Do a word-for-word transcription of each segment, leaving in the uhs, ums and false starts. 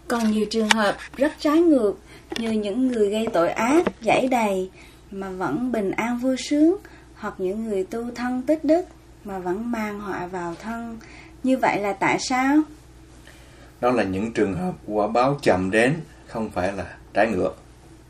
Còn nhiều trường hợp rất trái ngược, như những người gây tội ác, dẫy đầy mà vẫn bình an vui sướng, hoặc những người tu thân tích đức mà vẫn mang họa vào thân. Như vậy là tại sao? Đó là những trường hợp quả báo chậm đến, không phải là trái ngược.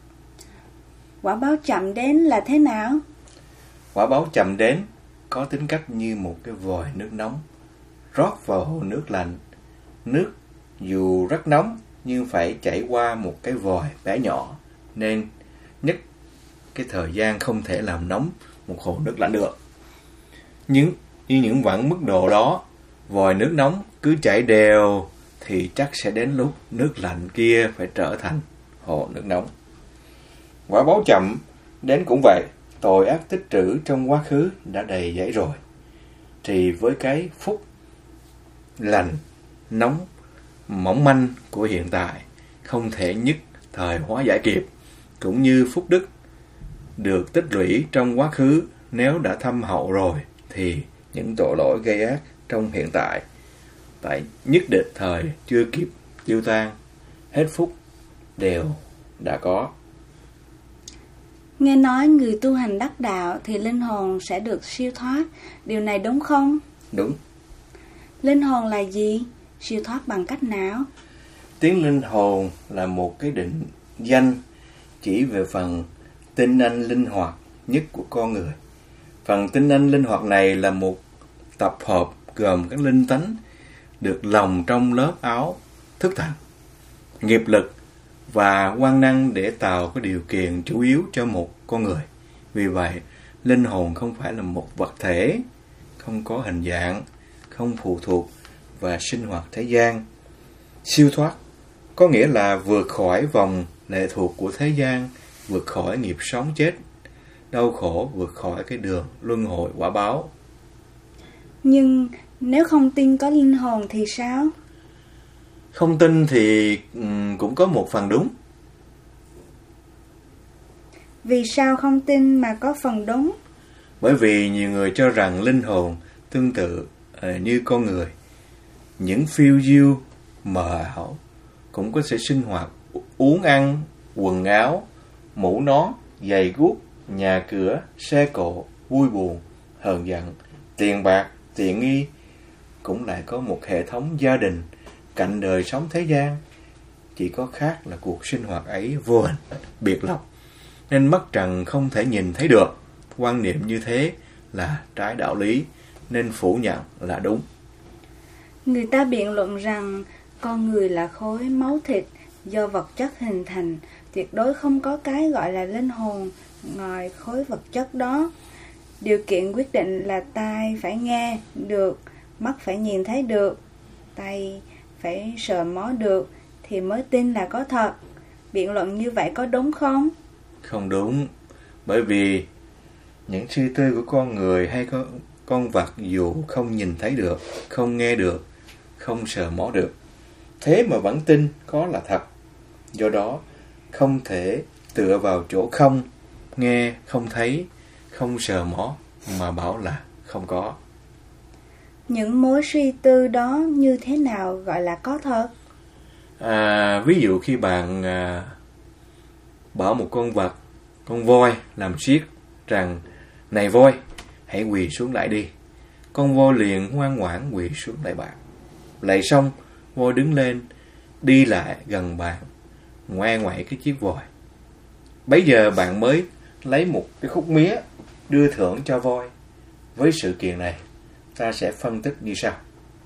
Quả báo chậm đến là thế nào? Quả báo chậm đến có tính cách như một cái vòi nước nóng rót vào hồ nước lạnh. Nước dù rất nóng nhưng phải chảy qua một cái vòi bé nhỏ, nên nhất cái thời gian không thể làm nóng một hồ nước lạnh được. Nhưng như những vãn mức độ đó, vòi nước nóng cứ chảy đều thì chắc sẽ đến lúc nước lạnh kia phải trở thành hồ nước nóng. Quả báo chậm đến cũng vậy, tội ác tích trữ trong quá khứ đã đầy dẫy rồi, thì với cái phúc lành nóng mỏng manh của hiện tại không thể nhất thời hóa giải kịp, cũng như phúc đức được tích lũy trong quá khứ nếu đã thâm hậu rồi, thì những tội lỗi gây ác trong hiện tại tại nhất định thời chưa kịp tiêu tan, hết phúc đều đã có. Nghe nói người tu hành đắc đạo thì linh hồn sẽ được siêu thoát, điều này đúng không? Đúng. Linh hồn là gì? Siêu thoát bằng cách nào? Tiếng linh hồn là một cái định danh chỉ về phần tinh anh linh hoạt nhất của con người. Phần tinh anh linh hoạt này là một tập hợp gồm các linh tánh được lồng trong lớp áo thức thần, nghiệp lực và quan năng để tạo cái điều kiện chủ yếu cho một con người. Vì vậy, linh hồn không phải là một vật thể, không có hình dạng, không phụ thuộc và sinh hoạt thế gian. Siêu thoát có nghĩa là vượt khỏi vòng lệ thuộc của thế gian, vượt khỏi nghiệp sống chết, đau khổ, vượt khỏi cái đường luân hồi quả báo. Nhưng nếu không tin có linh hồn thì sao? Không tin thì um, cũng có một phần đúng. Vì sao không tin mà có phần đúng? Bởi vì nhiều người cho rằng linh hồn tương tự uh, như con người. Những phiêu diêu mờ ảo cũng có thể sinh hoạt, uống ăn, quần áo, mũ nón, giày guốc, nhà cửa, xe cộ, vui buồn, hờn giận, tiền bạc, tiện nghi, cũng lại có một hệ thống gia đình cạnh đời sống thế gian. Chỉ có khác là cuộc sinh hoạt ấy vô hình, biệt lập, nên mắt trần không thể nhìn thấy được. Quan niệm như thế là trái đạo lý, nên phủ nhận là đúng. Người ta biện luận rằng con người là khối máu thịt do vật chất hình thành, tuyệt đối không có cái gọi là linh hồn ngoài khối vật chất đó. Điều kiện quyết định là tai phải nghe được, mắt phải nhìn thấy được, tay phải sờ mó được thì mới tin là có thật. Biện luận như vậy có đúng không? Không đúng, bởi vì những suy tư của con người hay con, con vật dù không nhìn thấy được, không nghe được, không sờ mó được, thế mà vẫn tin có là thật. Do đó, không thể tựa vào chỗ không, nghe, không thấy, không sờ mó mà bảo là không có. Những mối suy tư đó như thế nào gọi là có thật? À, ví dụ khi bạn à, bảo một con vật, con voi làm siết rằng: "Này voi, hãy quỳ xuống lại đi." Con voi liền ngoan ngoãn quỳ xuống lại bạn. Lạy xong, voi đứng lên, đi lại gần bạn, ngoe ngoẩy cái chiếc vòi. Bấy giờ bạn mới lấy một cái khúc mía đưa thưởng cho voi. Với sự kiện này, ta sẽ phân tích như sau.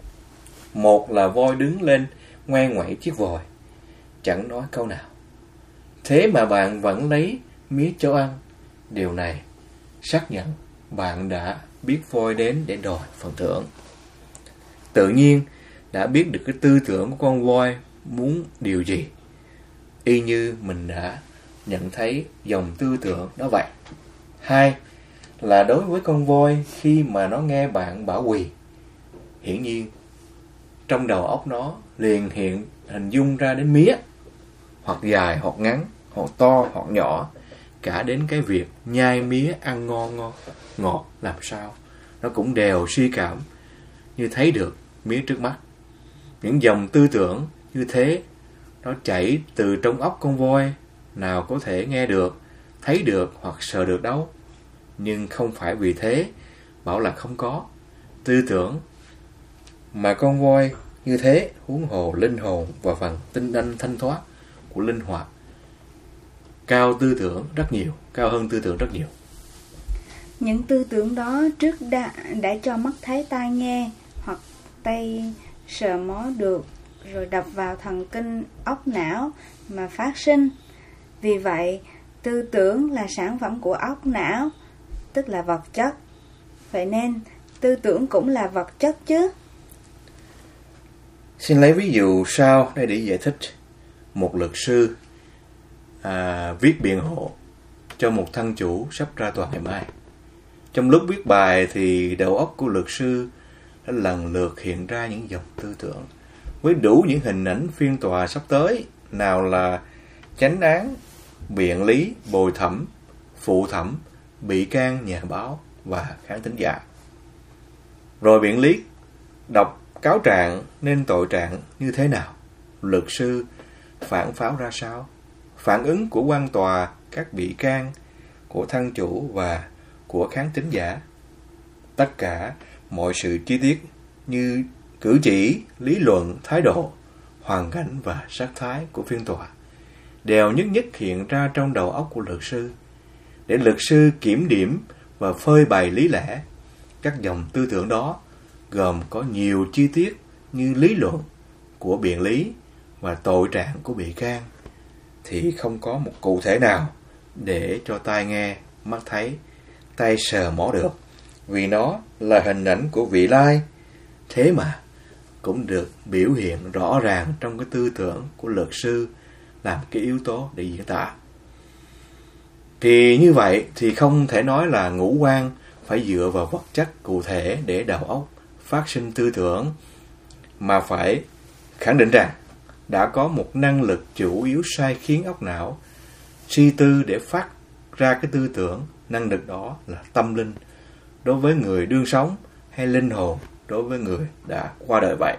Một là voi đứng lên ngoe ngoẩy chiếc vòi, chẳng nói câu nào. Thế mà bạn vẫn lấy mía cho ăn. Điều này xác nhận bạn đã biết voi đến để đòi phần thưởng. Tự nhiên đã biết được cái tư tưởng của con voi muốn điều gì, y như mình đã nhận thấy dòng tư tưởng đó vậy. Hai là đối với con voi, khi mà nó nghe bạn bảo quỳ, hiển nhiên trong đầu óc nó liền hiện hình dung ra đến mía, hoặc dài hoặc ngắn, hoặc to hoặc nhỏ, cả đến cái việc nhai mía ăn ngon ngon ngọt làm sao nó cũng đều suy cảm như thấy được mía trước mắt. Những dòng tư tưởng như thế nó chảy từ trong óc con voi, nào có thể nghe được, thấy được hoặc sờ được đâu. Nhưng không phải vì thế bảo là không có tư tưởng mà con voi như thế, huống hồ linh hồn và phần tinh anh thanh thoát của linh hoạt cao tư tưởng rất nhiều, cao hơn tư tưởng rất nhiều. Những tư tưởng đó trước đã, đã cho mắt thấy tai nghe hoặc tay sờ mó được, rồi đập vào thần kinh óc não mà phát sinh. Vì vậy, tư tưởng là sản phẩm của óc não, tức là vật chất. Vậy nên, tư tưởng cũng là vật chất chứ. Xin lấy ví dụ sau đây để giải thích. Một luật sư à, viết biện hộ cho một thân chủ sắp ra tòa ngày mai. Trong lúc viết bài thì đầu óc của luật sư đã lần lượt hiện ra những dòng tư tưởng với đủ những hình ảnh phiên tòa sắp tới, nào là chánh án, biện lý, bồi thẩm, phụ thẩm, bị can, nhà báo và khán thính giả. Rồi biện lý đọc cáo trạng nên tội trạng như thế nào, luật sư phản pháo ra sao, phản ứng của quan tòa, các bị can, của thân chủ và của khán thính giả. Tất cả mọi sự chi tiết như cử chỉ, lý luận, thái độ, hoàn cảnh và sắc thái của phiên tòa đều nhất nhất hiện ra trong đầu óc của luật sư, để luật sư kiểm điểm và phơi bày lý lẽ. Các dòng tư tưởng đó gồm có nhiều chi tiết như lý luận của biện lý và tội trạng của bị can, thì không có một cụ thể nào để cho tai nghe, mắt thấy, tay sờ mó được, vì nó là hình ảnh của vị lai. Thế mà cũng được biểu hiện rõ ràng trong cái tư tưởng của luật sư làm cái yếu tố để diễn tả. Thì như vậy thì không thể nói là ngũ quan phải dựa vào vật chất cụ thể để đầu óc phát sinh tư tưởng, mà phải khẳng định rằng đã có một năng lực chủ yếu sai khiến óc não suy tư để phát ra cái tư tưởng. Năng lực đó là tâm linh đối với người đương sống, hay linh hồn đối với người đã qua đời vậy.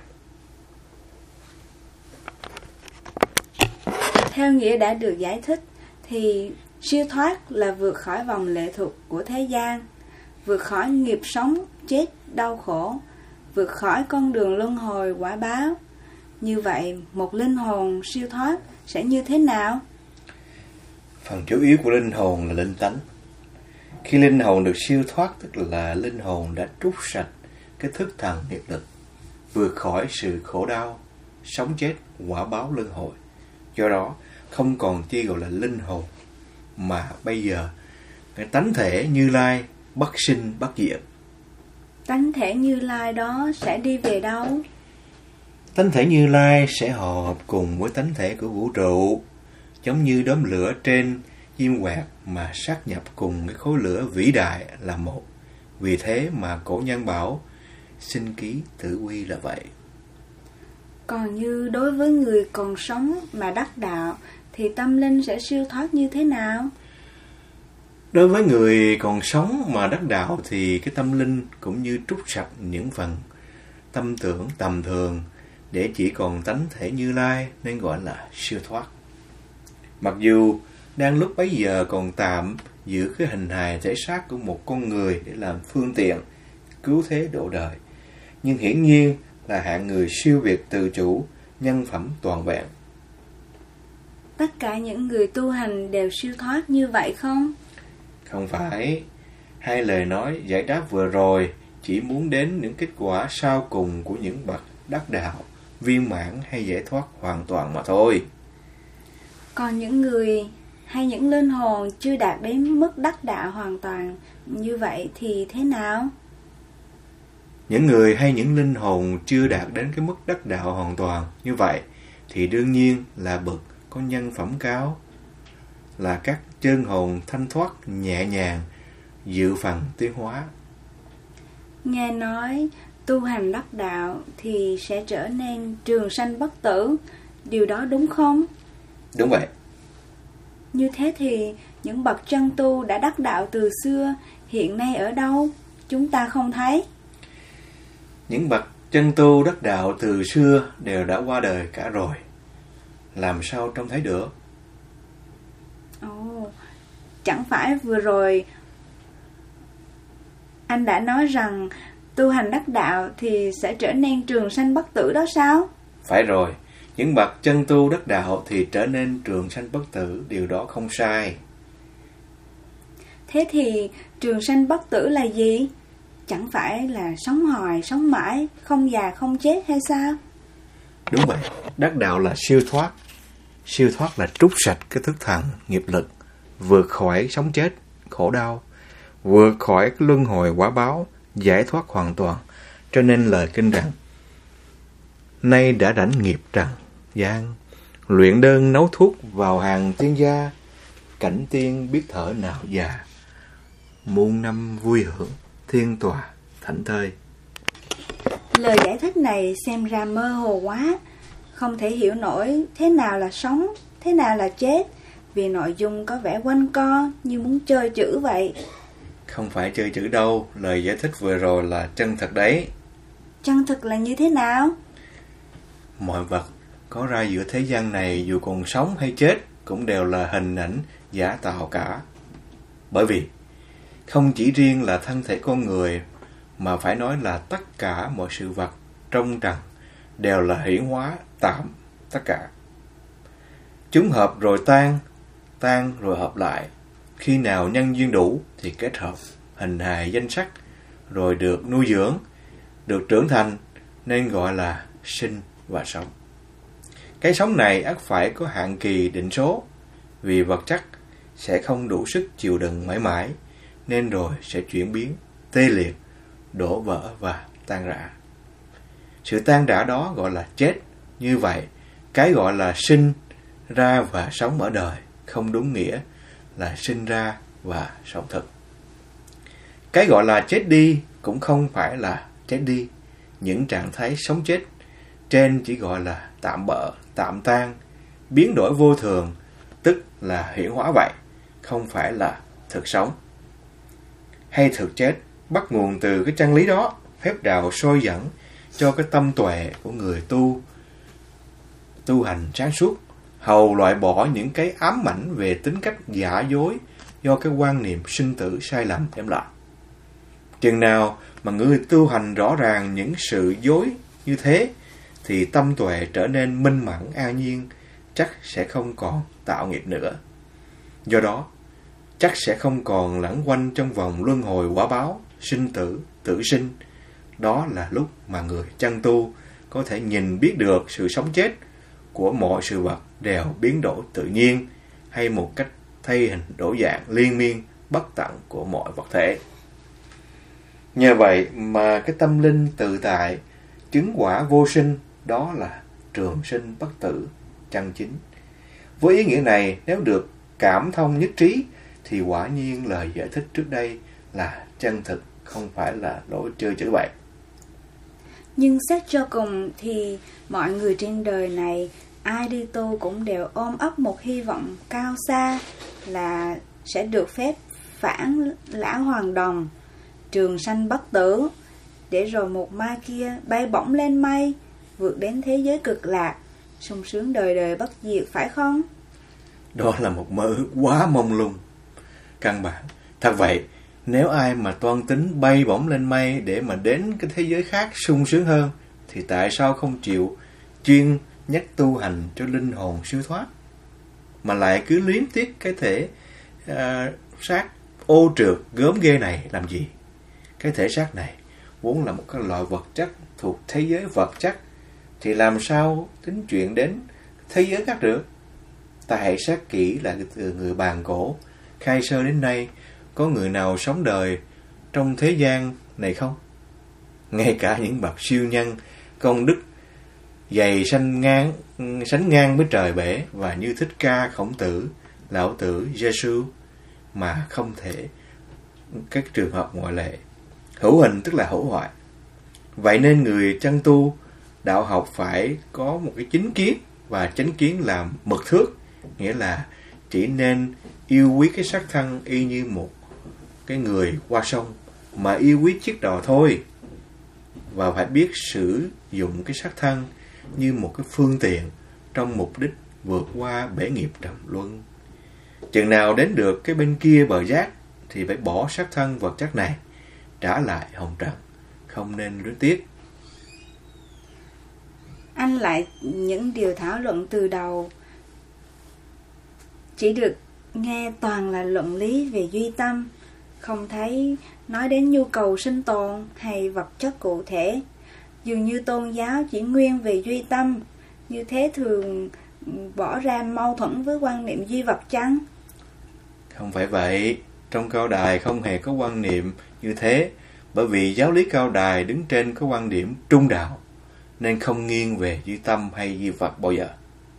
Theo nghĩa đã được giải thích, thì siêu thoát là vượt khỏi vòng lệ thuộc của thế gian, vượt khỏi nghiệp sống, chết, đau khổ, vượt khỏi con đường luân hồi quả báo. Như vậy, một linh hồn siêu thoát sẽ như thế nào? Phần chủ yếu của linh hồn là linh tánh. Khi linh hồn được siêu thoát, tức là linh hồn đã trút sạch cái thức thần nghiệp lực, vượt khỏi sự khổ đau, sống chết, quả báo luân hồi. Do đó, không còn chi gọi là linh hồn, mà bây giờ cái tánh thể Như Lai bất sinh bất diệt. Tánh thể Như Lai đó sẽ đi về đâu? Tánh thể Như Lai sẽ hòa hợp cùng với tánh thể của vũ trụ, giống như đốm lửa trên diêm quạt mà sát nhập cùng cái khối lửa vĩ đại là một. Vì thế mà cổ nhân bảo sinh ký tử quy là vậy. Còn như đối với người còn sống mà đắc đạo, thì tâm linh sẽ siêu thoát như thế nào? Đối với người còn sống mà đắc đạo thì cái tâm linh cũng như trút sạch những phần tâm tưởng tầm thường để chỉ còn tánh thể Như Lai, nên gọi là siêu thoát. Mặc dù đang lúc bấy giờ còn tạm giữ cái hình hài thể xác của một con người để làm phương tiện cứu thế độ đời, nhưng hiển nhiên là hạng người siêu việt tự chủ, nhân phẩm toàn vẹn. Tất cả những người tu hành đều siêu thoát như vậy không? Không phải. Hai lời nói giải đáp vừa rồi chỉ muốn đến những kết quả sau cùng của những bậc đắc đạo, viên mãn hay giải thoát hoàn toàn mà thôi. Còn những người hay những linh hồn chưa đạt đến mức đắc đạo hoàn toàn như vậy thì thế nào? Những người hay những linh hồn chưa đạt đến cái mức đắc đạo hoàn toàn như vậy thì đương nhiên là bậc có nhân phẩm cao, là các chân hồn thanh thoát nhẹ nhàng, dự phần tiến hóa. Nghe nói tu hành đắc đạo thì sẽ trở nên trường sanh bất tử, điều đó đúng không? Đúng vậy. Như thế thì những bậc chân tu đã đắc đạo từ xưa hiện nay ở đâu? Chúng ta không thấy. Những bậc chân tu đắc đạo từ xưa đều đã qua đời cả rồi. làm sao trông thấy được? Ồ, chẳng phải vừa rồi anh đã nói rằng tu hành đắc đạo thì sẽ trở nên trường sanh bất tử đó sao? Phải rồi, những bậc chân tu đắc đạo thì trở nên trường sanh bất tử, điều đó không sai. Thế thì trường sanh bất tử là gì? Chẳng phải là sống hoài, sống mãi, không già không chết hay sao? Đúng vậy, đắc đạo là siêu thoát. Siêu thoát là trút sạch cái thức thần, nghiệp lực, vượt khỏi sống chết, khổ đau, vượt khỏi cái luân hồi quả báo, giải thoát hoàn toàn. Cho nên lời kinh rằng, nay đã rảnh nghiệp trần gian, luyện đơn nấu thuốc vào hàng tiên gia, cảnh tiên biết thở nào già, muôn năm vui hưởng, thiên tòa, thảnh thơi. Lời giải thích này xem ra mơ hồ quá, không thể hiểu nổi thế nào là sống, thế nào là chết, vì nội dung có vẻ quanh co như muốn chơi chữ vậy. Không phải chơi chữ đâu, lời giải thích vừa rồi là chân thật đấy. Chân thực là như thế nào? Mọi vật có ra giữa thế gian này dù còn sống hay chết cũng đều là hình ảnh giả tạo cả. Bởi vì không chỉ riêng là thân thể con người mà phải nói là tất cả mọi sự vật trong trần đều là hiển hóa tạm tất cả. Chúng hợp rồi tan, tan rồi hợp lại. Khi nào nhân duyên đủ thì kết hợp, hình hài danh sắc, rồi được nuôi dưỡng, được trưởng thành, nên gọi là sinh và sống. Cái sống này ắt phải có hạn kỳ định số, vì vật chất sẽ không đủ sức chịu đựng mãi mãi, nên rồi sẽ chuyển biến, tê liệt, đổ vỡ và tan rã. Sự tan rã đó gọi là chết. Như vậy, cái gọi là sinh ra và sống ở đời không đúng nghĩa là sinh ra và sống thực. Cái gọi là chết đi cũng không phải là chết đi. Những trạng thái sống chết trên chỉ gọi là tạm bợ, tạm tan, biến đổi vô thường, tức là hiển hóa vậy, không phải là thực sống. Hay thực chết bắt nguồn từ cái chân lý đó, phép đạo soi dẫn cho cái tâm tuệ của người tu, tu hành sáng suốt, hầu loại bỏ những cái ám ảnh về tính cách giả dối do cái quan niệm sinh tử sai lầm đem lại. Chừng nào mà người tu hành rõ ràng những sự dối như thế, thì tâm tuệ trở nên minh mẫn an nhiên, chắc sẽ không còn tạo nghiệp nữa. Do đó, chắc sẽ không còn lẩn quanh trong vòng luân hồi quả báo, sinh tử, tử sinh. Đó là lúc mà người chân tu có thể nhìn biết được sự sống chết của mọi sự vật đều biến đổi tự nhiên, hay một cách thay hình đổi dạng liên miên bất tận của mọi vật thể. Nhờ vậy mà cái tâm linh tự tại, chứng quả vô sinh, đó là trường sinh bất tử chân chính. Với ý nghĩa này, nếu được cảm thông nhất trí, thì quả nhiên lời giải thích trước đây là chân thực, không phải là lối chơi chữ vậy. Nhưng xét cho cùng thì mọi người trên đời này, ai đi tu cũng đều ôm ấp một hy vọng cao xa là sẽ được phép phản lão hoàng đồng, trường sanh bất tử, để rồi một mai kia bay bổng lên mây, vượt đến thế giới cực lạc, sung sướng đời đời bất diệt, phải không? Đó là một mơ ước quá mông lung. Căn bản, thật vậy, nếu ai mà toan tính bay bổng lên mây để mà đến cái thế giới khác sung sướng hơn, thì tại sao không chịu chuyên nhắc tu hành cho linh hồn siêu thoát, mà lại cứ liếm tiếc cái thể uh, xác ô trượt gớm ghê này làm gì? Cái thể xác này vốn là một cái loại vật chất thuộc thế giới vật chất, thì làm sao tính chuyện đến thế giới khác được? Ta hãy xét kỹ lại từ người bàn cổ khai sơ đến nay, có người nào sống đời trong thế gian này không? Ngay cả những bậc siêu nhân, công đức dày sanh ngang, sánh ngang với trời bể, và như Thích Ca, Khổng Tử, Lão Tử, Giê-xu, mà không thể các trường hợp ngoại lệ. Hữu hình tức là hữu hoại. Vậy nên người chân tu đạo học phải có một cái chính kiến, và chánh kiến là mực thước, nghĩa là chỉ nên yêu quý cái xác thân y như một cái người qua sông, mà yêu quý chiếc đò thôi. Và phải biết sử dụng cái xác thân như một cái phương tiện trong mục đích vượt qua bể nghiệp trầm luân. Chừng nào đến được cái bên kia bờ giác thì phải bỏ xác thân vật chất này, trả lại hồng trần, không nên luyến tiếc. Anh lại những điều thảo luận từ đầu chỉ được nghe toàn là luận lý về duy tâm, không thấy nói đến nhu cầu sinh tồn hay vật chất cụ thể. Dường như tôn giáo chỉ nguyên về duy tâm, như thế thường bỏ ra mâu thuẫn với quan niệm duy vật chăng? Không phải vậy, trong Cao Đài không hề có quan niệm như thế, bởi vì giáo lý Cao Đài đứng trên có quan điểm trung đạo, nên không nghiêng về duy tâm hay duy vật bao giờ.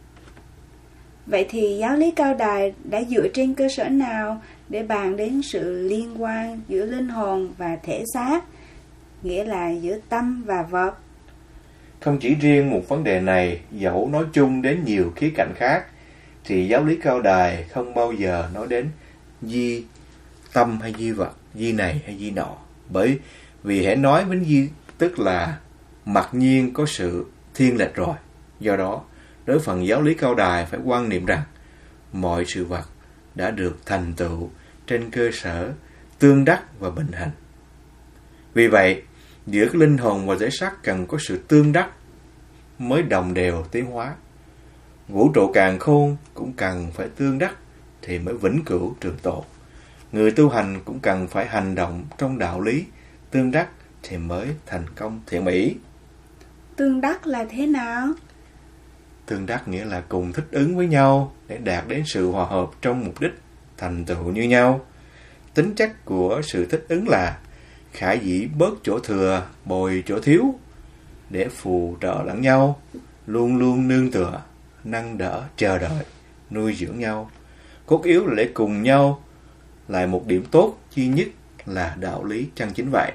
Vậy thì giáo lý Cao Đài đã dựa trên cơ sở nào để bàn đến sự liên quan giữa linh hồn và thể xác, nghĩa là giữa tâm và vật? Không chỉ riêng một vấn đề này, dẫu nói chung đến nhiều khía cạnh khác, thì giáo lý Cao Đài không bao giờ nói đến duy tâm hay duy vật, duy này hay duy nọ. Bởi vì hãy nói đến duy tức là mặc nhiên có sự thiên lệch rồi. Do đó, đối phần giáo lý Cao Đài phải quan niệm rằng mọi sự vật đã được thành tựu trên cơ sở tương đắc và bình hành. Vì vậy, giữa cái linh hồn và thể xác cần có sự tương đắc mới đồng đều tiến hóa. Vũ trụ càn khôn cũng cần phải tương đắc thì mới vĩnh cửu trường tồn. Người tu hành cũng cần phải hành động trong đạo lý tương đắc thì mới thành công thiện mỹ. Tương đắc là thế nào? Tương đắc nghĩa là cùng thích ứng với nhau để đạt đến sự hòa hợp trong mục đích thành tựu như nhau. Tính chất của sự thích ứng là khả dĩ bớt chỗ thừa, bồi chỗ thiếu để phù trợ lẫn nhau, luôn luôn nương tựa, nâng đỡ, chờ đợi, nuôi dưỡng nhau. Cốt yếu là để cùng nhau lại một điểm tốt duy nhất là đạo lý chân chính vậy.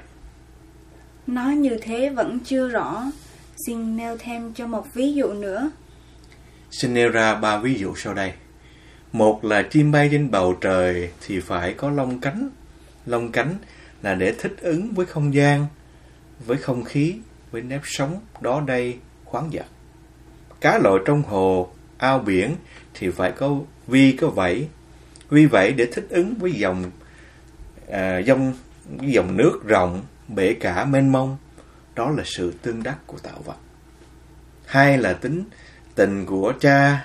Nói như thế vẫn chưa rõ, xin nêu thêm cho một ví dụ nữa. Xin nêu ra ba ví dụ sau đây. Một là chim bay trên bầu trời thì phải có lông cánh. Lông cánh là để thích ứng với không gian, với không khí, với nếp sống đó đây khoáng vật. Cá lội trong hồ, ao biển thì phải có vi có vảy. Vi vảy để thích ứng với dòng à, dòng, với dòng nước rộng, bể cả mênh mông. Đó là sự tương đắc của tạo vật. Hai là tính tình của cha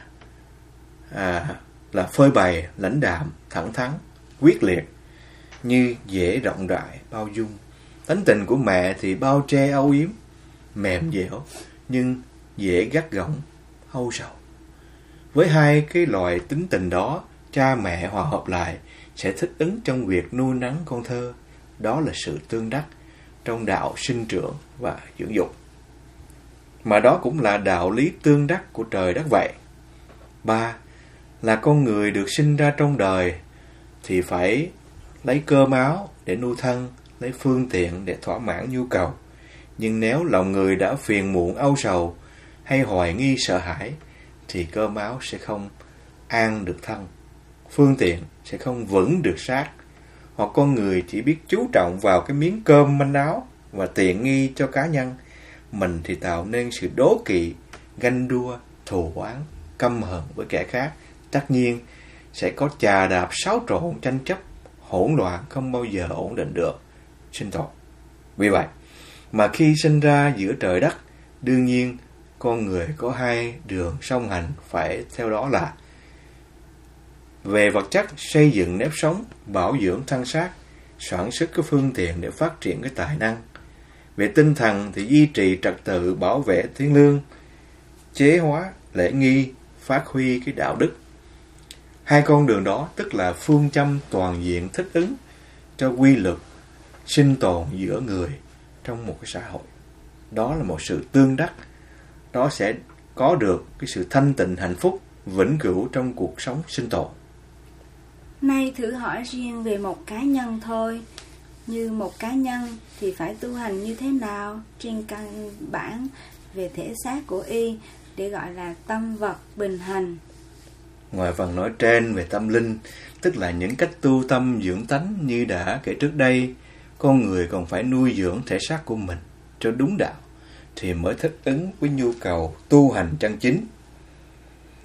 à, là phơi bày, lãnh đạm, thẳng thắn, quyết liệt, như dễ rộng rãi, bao dung. Tánh tình của mẹ thì bao che âu yếm, mềm dẻo, nhưng dễ gắt gỏng, âu sầu. Với hai cái loại tính tình đó, cha mẹ hòa hợp lại sẽ thích ứng trong việc nuôi nấng con thơ. Đó là sự tương đắc trong đạo sinh trưởng và dưỡng dục. Mà đó cũng là đạo lý tương đắc của trời đất vậy. Ba là con người được sinh ra trong đời thì phải lấy cơm áo để nuôi thân, lấy phương tiện để thỏa mãn nhu cầu. Nhưng nếu lòng người đã phiền muộn âu sầu hay hoài nghi sợ hãi thì cơm áo sẽ không an được thân, phương tiện sẽ không vững được xác. Hoặc con người chỉ biết chú trọng vào cái miếng cơm manh áo và tiện nghi cho cá nhân, mình thì tạo nên sự đố kỵ, ganh đua, thù oán, căm hờn với kẻ khác. Tất nhiên sẽ có chà đạp xáo trộn, tranh chấp, hỗn loạn, không bao giờ ổn định được sinh tồn. Vì vậy mà khi sinh ra giữa trời đất, đương nhiên con người có hai đường song hành phải theo đó là: về vật chất xây dựng nếp sống, bảo dưỡng thân xác, soạn sức cái phương tiện để phát triển cái tài năng. Về tinh thần thì duy trì trật tự, bảo vệ thiêng liêng, chế hóa lễ nghi, phát huy cái đạo đức. Hai con đường đó tức là phương châm toàn diện thích ứng cho quy luật sinh tồn giữa người trong một cái xã hội. Đó là một sự tương đắc, đó sẽ có được cái sự thanh tịnh hạnh phúc vĩnh cửu trong cuộc sống sinh tồn. Nay thử hỏi riêng về một cá nhân thôi. Như một cá nhân thì phải tu hành như thế nào trên căn bản về thể xác của y để gọi là tâm vật bình hành? Ngoài phần nói trên về tâm linh, tức là những cách tu tâm dưỡng tánh như đã kể trước đây, con người còn phải nuôi dưỡng thể xác của mình cho đúng đạo thì mới thích ứng với nhu cầu tu hành chân chính.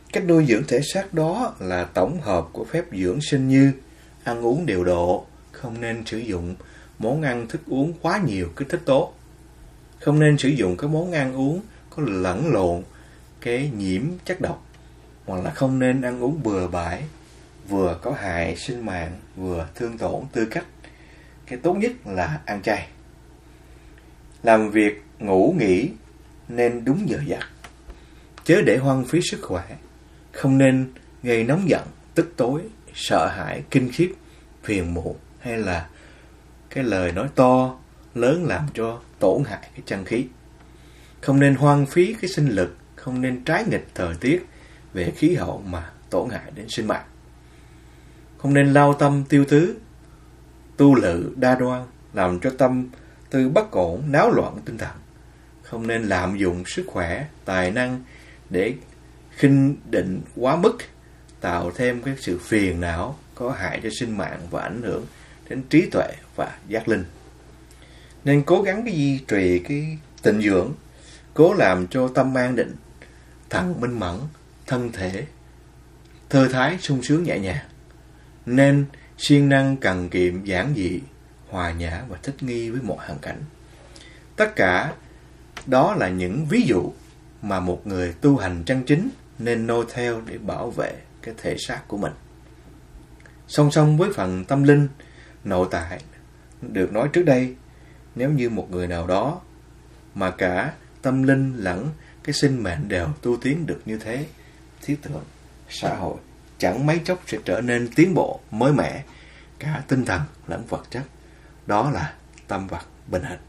Cách nuôi dưỡng thể xác đó là tổng hợp của phép dưỡng sinh như ăn uống điều độ, không nên sử dụng món ăn thức uống quá nhiều kích thích tố, không nên sử dụng các món ăn uống có lẫn lộn cái nhiễm chất độc, hoặc là không nên ăn uống bừa bãi, vừa có hại sinh mạng, vừa thương tổn tư cách. Cái tốt nhất là ăn chay. Làm việc, ngủ, nghỉ nên đúng giờ giấc, chớ để hoang phí sức khỏe, không nên gây nóng giận, tức tối, sợ hãi, kinh khiếp, phiền muộn hay là cái lời nói to, lớn làm cho tổn hại cái chân khí. Không nên hoang phí cái sinh lực, không nên trái nghịch thời tiết về khí hậu mà tổn hại đến sinh mạng. Không nên lao tâm tiêu tứ, tu lự đa đoan, làm cho tâm tư bất ổn, náo loạn tinh thần. Không nên lạm dụng sức khỏe, tài năng để khinh định quá mức, tạo thêm cái sự phiền não có hại cho sinh mạng và ảnh hưởng đến trí tuệ và giác linh. Nên cố gắng cái duy trì cái tịnh dưỡng, cố làm cho tâm an định, thần minh mẫn, thân thể thơ thái sung sướng nhẹ nhàng. Nên siêng năng cần kiệm giản dị, hòa nhã và thích nghi với mọi hoàn cảnh. Tất cả đó là những ví dụ mà một người tu hành chân chính nên noi theo để bảo vệ cái thể xác của mình. Song song với phần tâm linh, nội tại được nói trước đây, nếu như một người nào đó mà cả tâm linh lẫn cái sinh mệnh đều tu tiến được như thế, thiết tưởng xã hội chẳng mấy chốc sẽ trở nên tiến bộ, mới mẻ, cả tinh thần lẫn vật chất. Đó là tâm vật bình hình.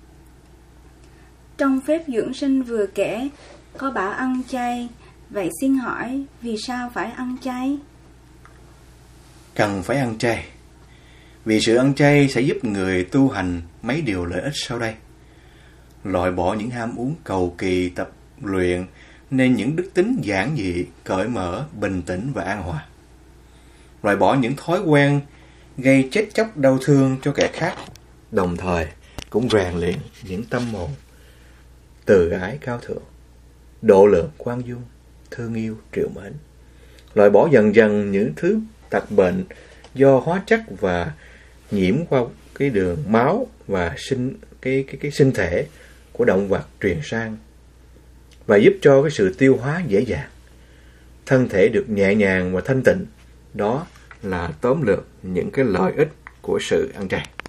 Trong phép dưỡng sinh vừa kể, có bảo ăn chay. Vậy xin hỏi, vì sao phải ăn chay? Cần phải ăn chay. Vì sự ăn chay sẽ giúp người tu hành mấy điều lợi ích sau đây. Loại bỏ những ham uống cầu kỳ, tập luyện nên những đức tính giản dị, cởi mở, bình tĩnh và an hòa. Loại bỏ những thói quen gây chết chóc đau thương cho kẻ khác, đồng thời cũng rèn luyện những tâm hồn từ ái cao thượng, độ lượng khoan dung, thương yêu trìu mến. Loại bỏ dần dần những thứ tật bệnh do hóa chất và nhiễm qua cái đường máu và sinh cái cái cái sinh thể của động vật truyền sang, và giúp cho cái sự tiêu hóa dễ dàng, thân thể được nhẹ nhàng và thanh tịnh. Đó là tóm lược những cái lợi ích của sự ăn chay.